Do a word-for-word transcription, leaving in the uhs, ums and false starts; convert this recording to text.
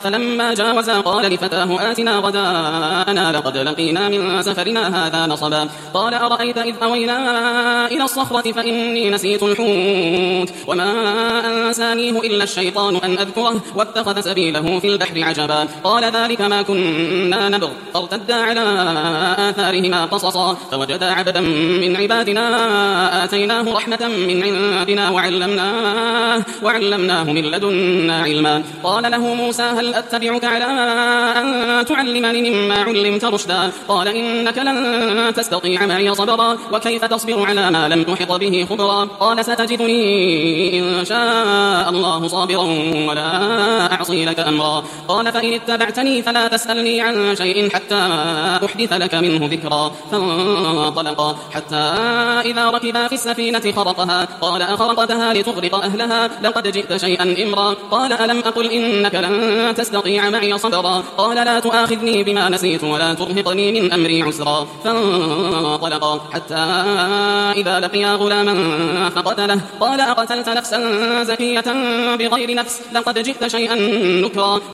فلما جاوزا قال لفتاه آتنا غداءنا لقد لقينا من سفرنا هذا نصبا قال أرأيت إذ أوينا إلى الصخرة فإني نسيت الحوت وما أنسانيه إلا الشيطان أن أذكره واتخذ سبيله في البحر عجبا قال ذلك ما كنا نبغ فارتدا على آثارهما قصصا فوجدا عبدا من عبادنا آتيناه رحمة من عندنا وعلمناه, وعلمناه من لدنا علما قال له موسى هل أتبعك على أن تعلمني مما علمت رشدا قال إنك لن تستطيع معي صبرا وكيف تصبر على ما لم تحط به خبرا قال ستجدني إن شاء الله صابرا ولا أعصي لك أمرا قال فإن اتبعتني فلا تسألني عن شيء حتى أحدث لك منه ذكرا فانطلقا حتى إذا ركبا في السفينة خرقها قال أخرقتها لتغرق أهلها لقد جئت شيئا إمرا قال ألم أقل إنك لن تستطيع معي صبرا قال لا تؤاخذني بما نسيت ولا ترهقني من أمري عسرا فانطلقا حتى إذا لقيا غلاما فقتله قال أقتلت نفسا زكية بغير نفس لقد جئت شيئا نكرا